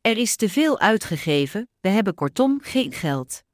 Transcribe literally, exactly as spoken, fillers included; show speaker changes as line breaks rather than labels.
Er is te veel uitgegeven, we hebben kortom geen geld.